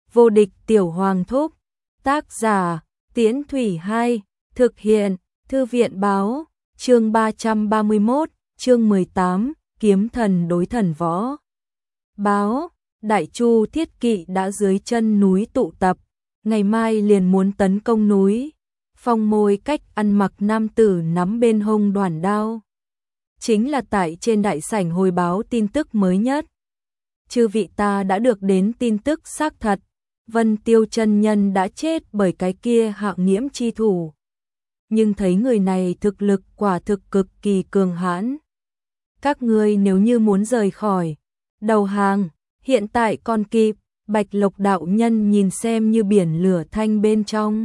Vô địch tiểu hoàng thúc. Tác giả, Tiễn Thủy 2, thực hiện, Thư viện báo, chương 331, chương 18, kiếm thần đối thần võ. Báo, Đại Chu thiết kỵ đã dưới chân núi tụ tập, ngày mai liền muốn tấn công núi. Phong Môi cách ăn mặc nam tử nắm bên hông đoản đao. Chính là tại trên đại sảnh hồi báo tin tức mới nhất. Chư vị ta đã được đến tin tức xác thật, Vân Tiêu chân nhân đã chết bởi cái kia Hạo Nghiễm chi thủ. Nhưng thấy người này thực lực quả thực cực kỳ cường hãn. Các ngươi nếu như muốn rời khỏi, đầu hàng, hiện tại còn kịp. Bạch Lộc đạo nhân nhìn xem như biển lửa thanh bên trong.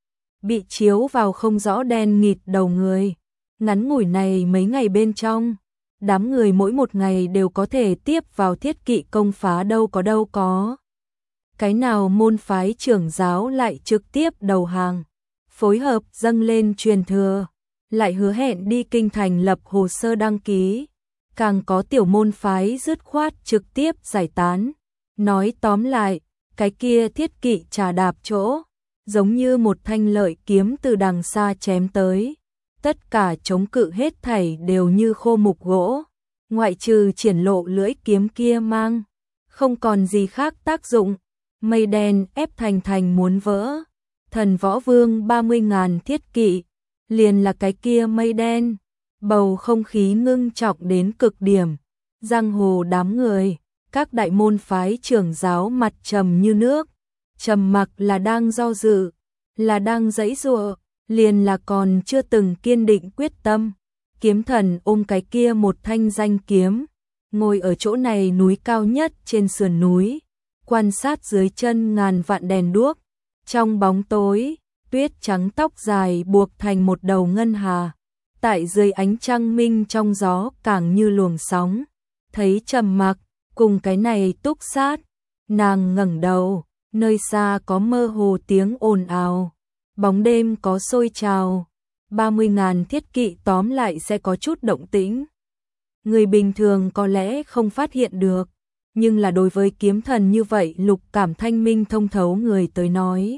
Bị chiếu vào không rõ đen nghịt đầu người. Ngắn ngủi này mấy ngày bên trong, đám người mỗi một ngày đều có thể tiếp vào thiết kỵ công phá đâu có. Cái nào môn phái trưởng giáo lại trực tiếp đầu hàng, phối hợp dâng lên truyền thừa, lại hứa hẹn đi kinh thành lập hồ sơ đăng ký. Càng có tiểu môn phái dứt khoát trực tiếp giải tán. Nói tóm lại, cái kia thiết kỵ trà đạp chỗ, giống như một thanh lợi kiếm từ đằng xa chém tới. Tất cả chống cự hết thảy đều như khô mục gỗ, ngoại trừ triển lộ lưỡi kiếm kia mang, không còn gì khác tác dụng. Mây đen ép thành muốn vỡ, thần võ vương 30.000 thiết kỵ, liền là cái kia mây đen. Bầu không khí ngưng trọng đến cực điểm, giang hồ đám người, các đại môn phái trưởng giáo mặt trầm như nước, trầm mặc là đang do dự, là đang giãy giụa, liền là còn chưa từng kiên định quyết tâm. Kiếm thần ôm cái kia một thanh danh kiếm, ngồi ở chỗ này núi cao nhất trên sườn núi, quan sát dưới chân ngàn vạn đèn đuốc. Trong bóng tối, tuyết trắng tóc dài buộc thành một đầu ngân hà, tại dưới ánh trăng minh trong gió càng như luồng sóng. Thấy trầm mặc cùng cái này túc sát, nàng ngẩng đầu, nơi xa có mơ hồ tiếng ồn ào, bóng đêm có sôi trào. 30.000 thiết kỵ tóm lại sẽ có chút động tĩnh. Người bình thường có lẽ không phát hiện được, nhưng là đối với kiếm thần như vậy lục cảm thanh minh thông thấu người tới nói,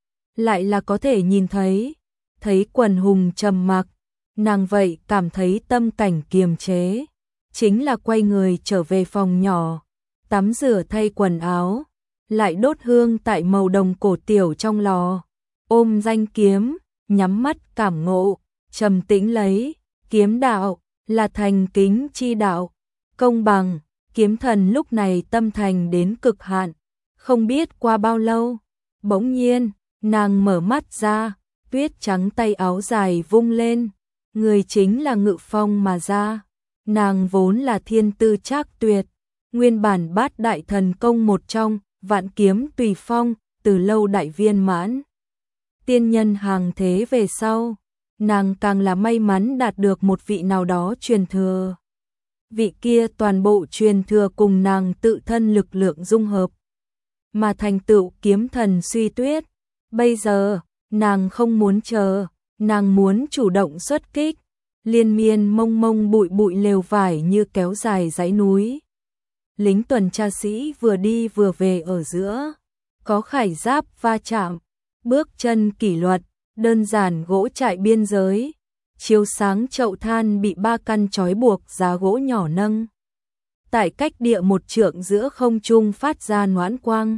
lại là có thể nhìn thấy. Thấy quần hùng trầm mặc, nàng vậy cảm thấy tâm cảnh kiềm chế, chính là quay người trở về phòng nhỏ, tắm rửa thay quần áo, lại đốt hương tại màu đồng cổ tiểu trong lò, ôm danh kiếm, nhắm mắt cảm ngộ, trầm tĩnh lấy. Kiếm đạo là thành kính chi đạo, công bằng. Kiếm thần lúc này tâm thành đến cực hạn, không biết qua bao lâu, bỗng nhiên nàng mở mắt ra, tuyết trắng tay áo dài vung lên, người chính là ngự phong mà ra. Nàng vốn là thiên tư trác tuyệt, nguyên bản bát đại thần công một trong, vạn kiếm tùy phong, từ lâu đại viên mãn. Tiên nhân hàng thế về sau, nàng càng là may mắn đạt được một vị nào đó truyền thừa. Vị kia toàn bộ truyền thừa cùng nàng tự thân lực lượng dung hợp, mà thành tựu kiếm thần Suy Tuyết. Bây giờ, nàng không muốn chờ, nàng muốn chủ động xuất kích. Liên miên mông mông bụi bụi lều vải như kéo dài dãy núi. Lính tuần tra sĩ vừa đi vừa về ở giữa, có khải giáp va chạm, bước chân kỷ luật, đơn giản gỗ trại biên giới. Chiếu sáng chậu than bị 3 căn trói buộc giá gỗ nhỏ nâng. Tại cách địa một trượng giữa không trung phát ra noãn quang.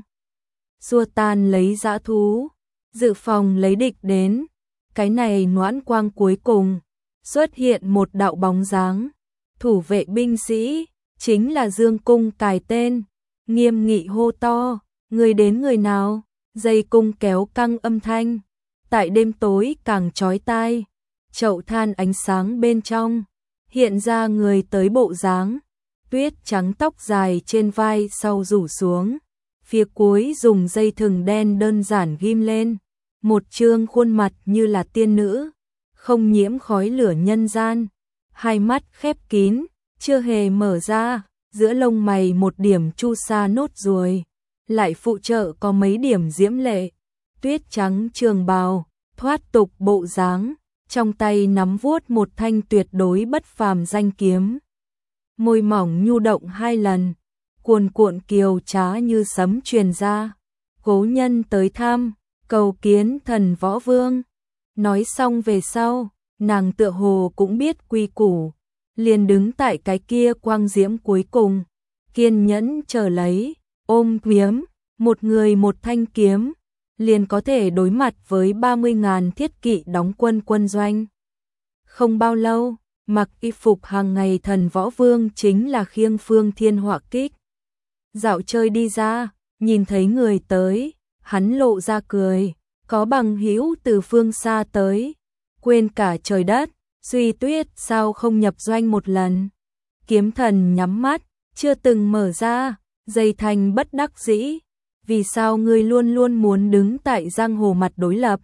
Xua tan lấy dã thú, dự phòng lấy địch đến. Cái này noãn quang cuối cùng, xuất hiện một đạo bóng dáng. Thủ vệ binh sĩ, chính là Dương Cung cài tên, nghiêm nghị hô to, người đến người nào, dây cung kéo căng âm thanh. Tại đêm tối càng chói tai. Chậu than ánh sáng bên trong, hiện ra người tới bộ dáng, tuyết trắng tóc dài trên vai sau rủ xuống, phía cuối dùng dây thừng đen đơn giản ghim lên, một trương khuôn mặt như là tiên nữ, không nhiễm khói lửa nhân gian, hai mắt khép kín, chưa hề mở ra, giữa lông mày một điểm chu sa nốt ruồi, lại phụ trợ có mấy điểm diễm lệ, tuyết trắng trường bào, thoát tục bộ dáng. Trong tay nắm vuốt một thanh tuyệt đối bất phàm danh kiếm. Môi mỏng nhu động 2 lần, cuồn cuộn kiều trá như sấm truyền ra. cố nhân tới thăm, cầu kiến thần võ vương. Nói xong về sau, nàng tựa hồ cũng biết quy củ, liền đứng tại cái kia quang diễm cuối cùng, kiên nhẫn chờ lấy, ôm kiếm, một người một thanh kiếm, liền có thể đối mặt với 30.000 thiết kỵ đóng quân quân doanh. Không bao lâu, mặc y phục hàng ngày thần võ vương chính là khiêng phương thiên họa kích. Dạo chơi đi ra, nhìn thấy người tới, hắn lộ ra cười, có bằng hữu từ phương xa tới, quên cả trời đất, Duy Tuyết sao không nhập doanh một lần. Kiếm Thần nhắm mắt, chưa từng mở ra, dây thành bất đắc dĩ, vì sao ngươi luôn luôn muốn đứng tại giang hồ mặt đối lập?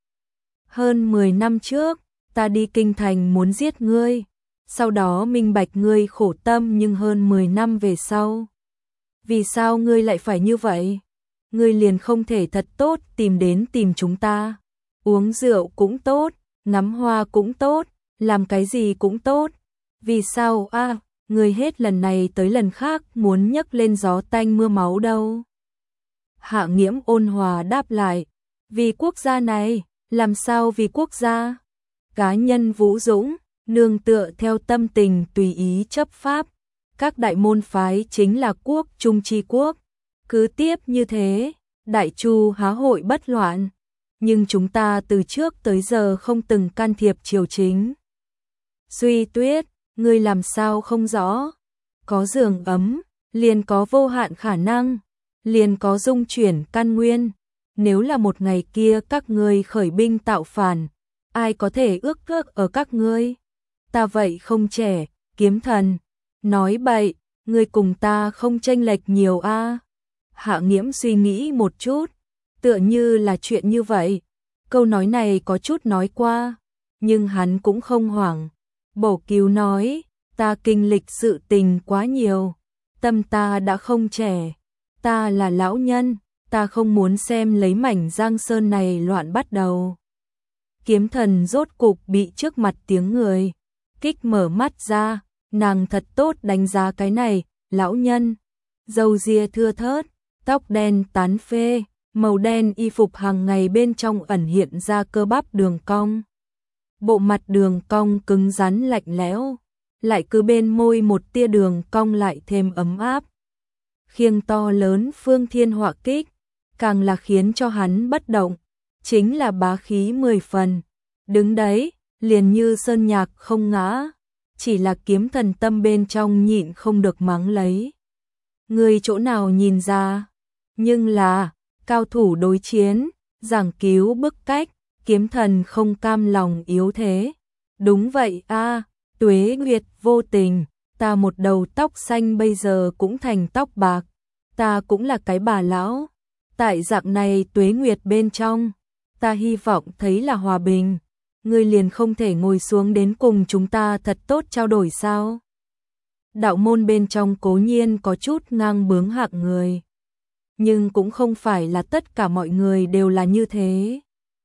Hơn 10 năm trước, ta đi kinh thành muốn giết ngươi, sau đó minh bạch ngươi khổ tâm, nhưng hơn 10 năm về sau, vì sao ngươi lại phải như vậy? Ngươi liền không thể thật tốt tìm chúng ta, uống rượu cũng tốt, ngắm hoa cũng tốt, làm cái gì cũng tốt, vì sao ngươi hết lần này tới lần khác muốn nhấc lên gió tanh mưa máu đâu? Hạ Nghiễm ôn hòa đáp lại, vì quốc gia này. Làm sao vì quốc gia? Cá nhân vũ dũng, nương tựa theo tâm tình tùy ý chấp pháp, các đại môn phái chính là quốc trung chi quốc. Cứ tiếp như thế, Đại Chu há hội bất loạn, nhưng chúng ta từ trước tới giờ không từng can thiệp triều chính. Duy Tuyết, ngươi làm sao không rõ? Có giường ấm, liền có vô hạn khả năng, liền có dung chuyển căn nguyên. Nếu là một ngày kia các ngươi khởi binh tạo phản, ai có thể ước ở các ngươi? Ta vậy không trẻ, Kiếm Thần. Nói bậy, ngươi cùng ta không chênh lệch nhiều a. Hạ Nghiễm suy nghĩ một chút, tựa như là chuyện như vậy. Câu nói này có chút nói qua, nhưng hắn cũng không hoảng. Bổ Cứu nói, ta kinh lịch sự tình quá nhiều, tâm ta đã không trẻ, ta là lão nhân. Ta không muốn xem lấy mảnh giang sơn này loạn bắt đầu. Kiếm Thần rốt cục bị trước mặt tiếng người kích mở mắt ra, nàng thật tốt đánh giá cái này, lão nhân, râu ria thưa thớt, tóc đen tán phê, màu đen y phục hàng ngày bên trong ẩn hiện ra cơ bắp đường cong. Bộ mặt đường cong cứng rắn lạnh lẽo, lại cứ bên môi một tia đường cong lại thêm ấm áp. Khiêng to lớn phương thiên họa kích, càng là khiến cho hắn bất động, chính là bá khí 10 phần. Đứng đấy, liền như sơn nhạc không ngã, chỉ là Kiếm Thần tâm bên trong nhịn không được mắng lấy. Người chỗ nào nhìn ra, nhưng là, cao thủ đối chiến, giảng cứu bức cách, Kiếm Thần không cam lòng yếu thế. Đúng vậy tuế nguyệt vô tình, ta một đầu tóc xanh bây giờ cũng thành tóc bạc, ta cũng là cái bà lão. Tại dạng này tuế nguyệt bên trong, ta hy vọng thấy là hòa bình, ngươi liền không thể ngồi xuống đến cùng chúng ta thật tốt trao đổi sao? Đạo môn bên trong cố nhiên có chút ngang bướng hạng người, nhưng cũng không phải là tất cả mọi người đều là như thế.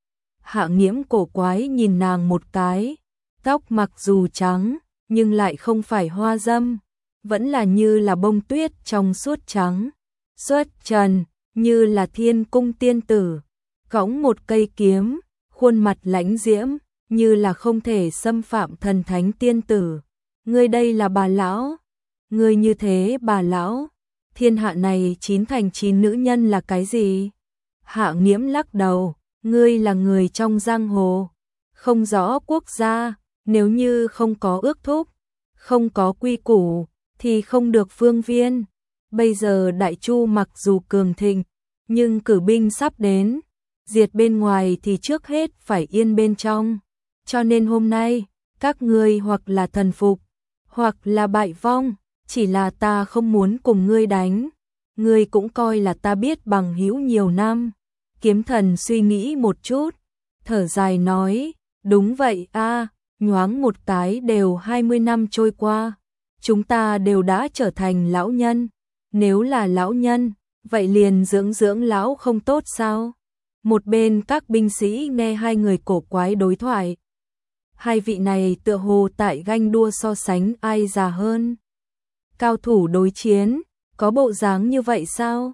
Hạ Nghiễm cổ quái nhìn nàng một cái, tóc mặc dù trắng, nhưng lại không phải hoa dâm, vẫn là như là bông tuyết trong suốt trắng, xuất trần, như là thiên cung tiên tử, cõng một cây kiếm, khuôn mặt lãnh diễm, như là không thể xâm phạm thần thánh tiên tử. Ngươi đây là bà lão, ngươi như thế bà lão, thiên hạ này 9 thành 9 nữ nhân là cái gì? Hạ Nghiễm lắc đầu, ngươi là người trong giang hồ, không rõ quốc gia, nếu như không có ước thúc, không có quy củ, thì không được phương viên. Bây giờ Đại Chu mặc dù cường thịnh, nhưng cử binh sắp đến, diệt bên ngoài thì trước hết phải yên bên trong. Cho nên hôm nay, các ngươi hoặc là thần phục, hoặc là bại vong, chỉ là ta không muốn cùng ngươi đánh. Ngươi cũng coi là ta biết bằng hữu nhiều năm. Kiếm Thần suy nghĩ một chút, thở dài nói, đúng vậy nhoáng một cái đều 20 năm trôi qua, chúng ta đều đã trở thành lão nhân. Nếu là lão nhân, vậy liền dưỡng lão không tốt sao? Một bên các binh sĩ nghe hai người cổ quái đối thoại. Hai vị này tựa hồ tại ganh đua so sánh ai già hơn. Cao thủ đối chiến, có bộ dáng như vậy sao?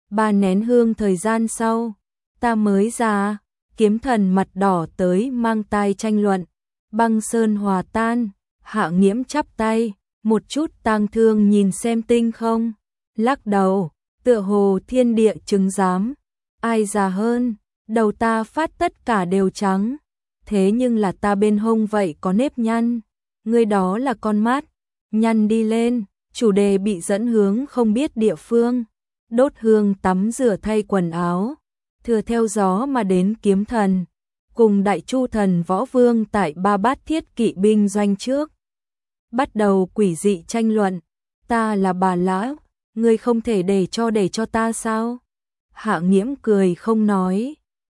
3 nén hương thời gian sau, ta mới ra. Kiếm Thần mặt đỏ tới mang tai tranh luận. Băng sơn hòa tan, Hạ Nghiễm chắp tay, một chút tang thương nhìn xem Tinh Không, lắc đầu, tựa hồ thiên địa chứng giám. Ai già hơn, đầu ta phát tất cả đều trắng, thế nhưng là ta bên hông vậy có nếp nhăn, ngươi đó là con mắt, nhăn đi lên. Chủ đề bị dẫn hướng không biết địa phương, đốt hương tắm rửa thay quần áo, thừa theo gió mà đến Kiếm Thần, cùng Đại Chu Thần Võ Vương tại Ba Bát Thiết kỵ binh doanh trước. Bắt đầu quỷ dị tranh luận, ta là bà lão, ngươi không thể để cho ta sao? Hạ Nghiễm cười không nói.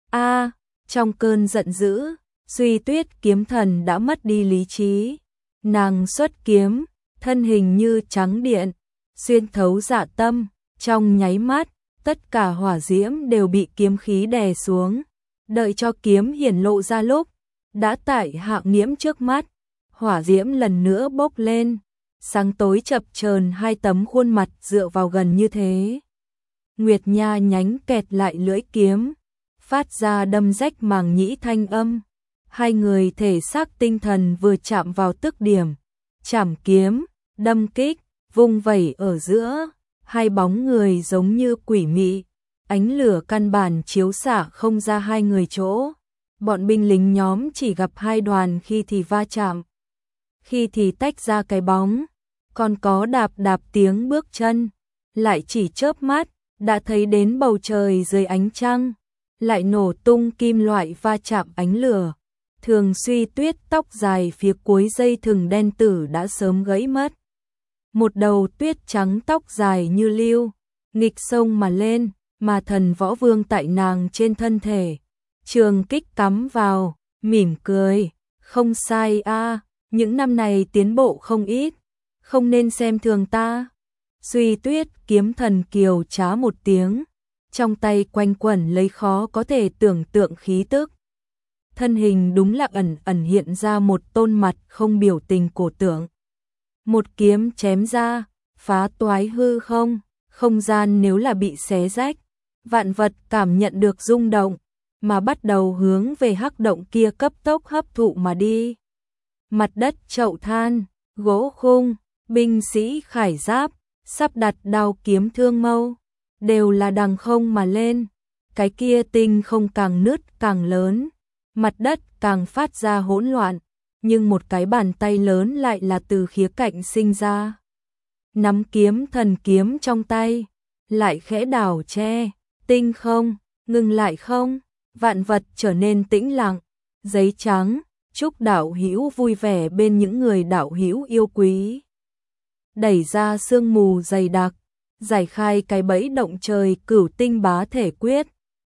Trong cơn giận dữ, Duy Tuyết Kiếm Thần đã mất đi lý trí. Nàng xuất kiếm, thân hình như trắng điện, xuyên thấu dạ tâm, trong nháy mắt, tất cả hỏa diễm đều bị kiếm khí đè xuống. Đợi cho kiếm hiển lộ ra lúc, đã tại Hạ Nghiễm trước mắt, hỏa diễm lần nữa bốc lên, sáng tối chập chờn hai tấm khuôn mặt dựa vào gần như thế. Nguyệt Nha nhánh kẹt lại lưỡi kiếm, phát ra đâm rách màng nhĩ thanh âm. Hai người thể xác tinh thần vừa chạm vào tức điểm, chảm kiếm, đâm kích, vung vẩy ở giữa, hai bóng người giống như quỷ mị, ánh lửa căn bản chiếu xạ không ra hai người chỗ. Bọn binh lính nhóm chỉ gặp hai đoàn khi thì va chạm, khi thì tách ra cái bóng, còn có đạp đạp tiếng bước chân, lại chỉ chớp mắt, đã thấy đến bầu trời dưới ánh trăng, lại nổ tung kim loại va chạm ánh lửa. Thường Suy Tuyết tóc dài phía cuối dây thừng đen tử đã sớm gãy mất. Một đầu tuyết trắng tóc dài như lưu, nghịch sông mà lên, mà Thần Võ Vương tại nàng trên thân thể. Trường kích cắm vào, mỉm cười, không sai những năm này tiến bộ không ít, không nên xem thường ta. Suy Tuyết Kiếm Thần kiều trá một tiếng, trong tay quanh quẩn lấy khó có thể tưởng tượng khí tức. Thân hình đúng là ẩn ẩn hiện ra một tôn mặt không biểu tình cổ tượng. Một kiếm chém ra, phá toái hư không, không gian nếu là bị xé rách, vạn vật cảm nhận được rung động, mà bắt đầu hướng về hắc động kia cấp tốc hấp thụ mà đi. Mặt đất chậu than, gỗ khung, binh sĩ khải giáp, sắp đặt đao kiếm thương mâu, đều là đằng không mà lên. Cái kia tinh không càng nứt càng lớn, mặt đất càng phát ra hỗn loạn, nhưng một cái bàn tay lớn lại là từ khía cạnh sinh ra. Nắm kiếm thần kiếm trong tay, lại khẽ đảo che, tinh không, ngừng lại không, vạn vật trở nên tĩnh lặng, giấy trắng, chúc đạo hữu vui vẻ bên những người đạo hữu yêu quý. Đẩy ra sương mù dày đặc, giải khai cái bẫy động trời Cửu Tinh Bá Thể Quyết.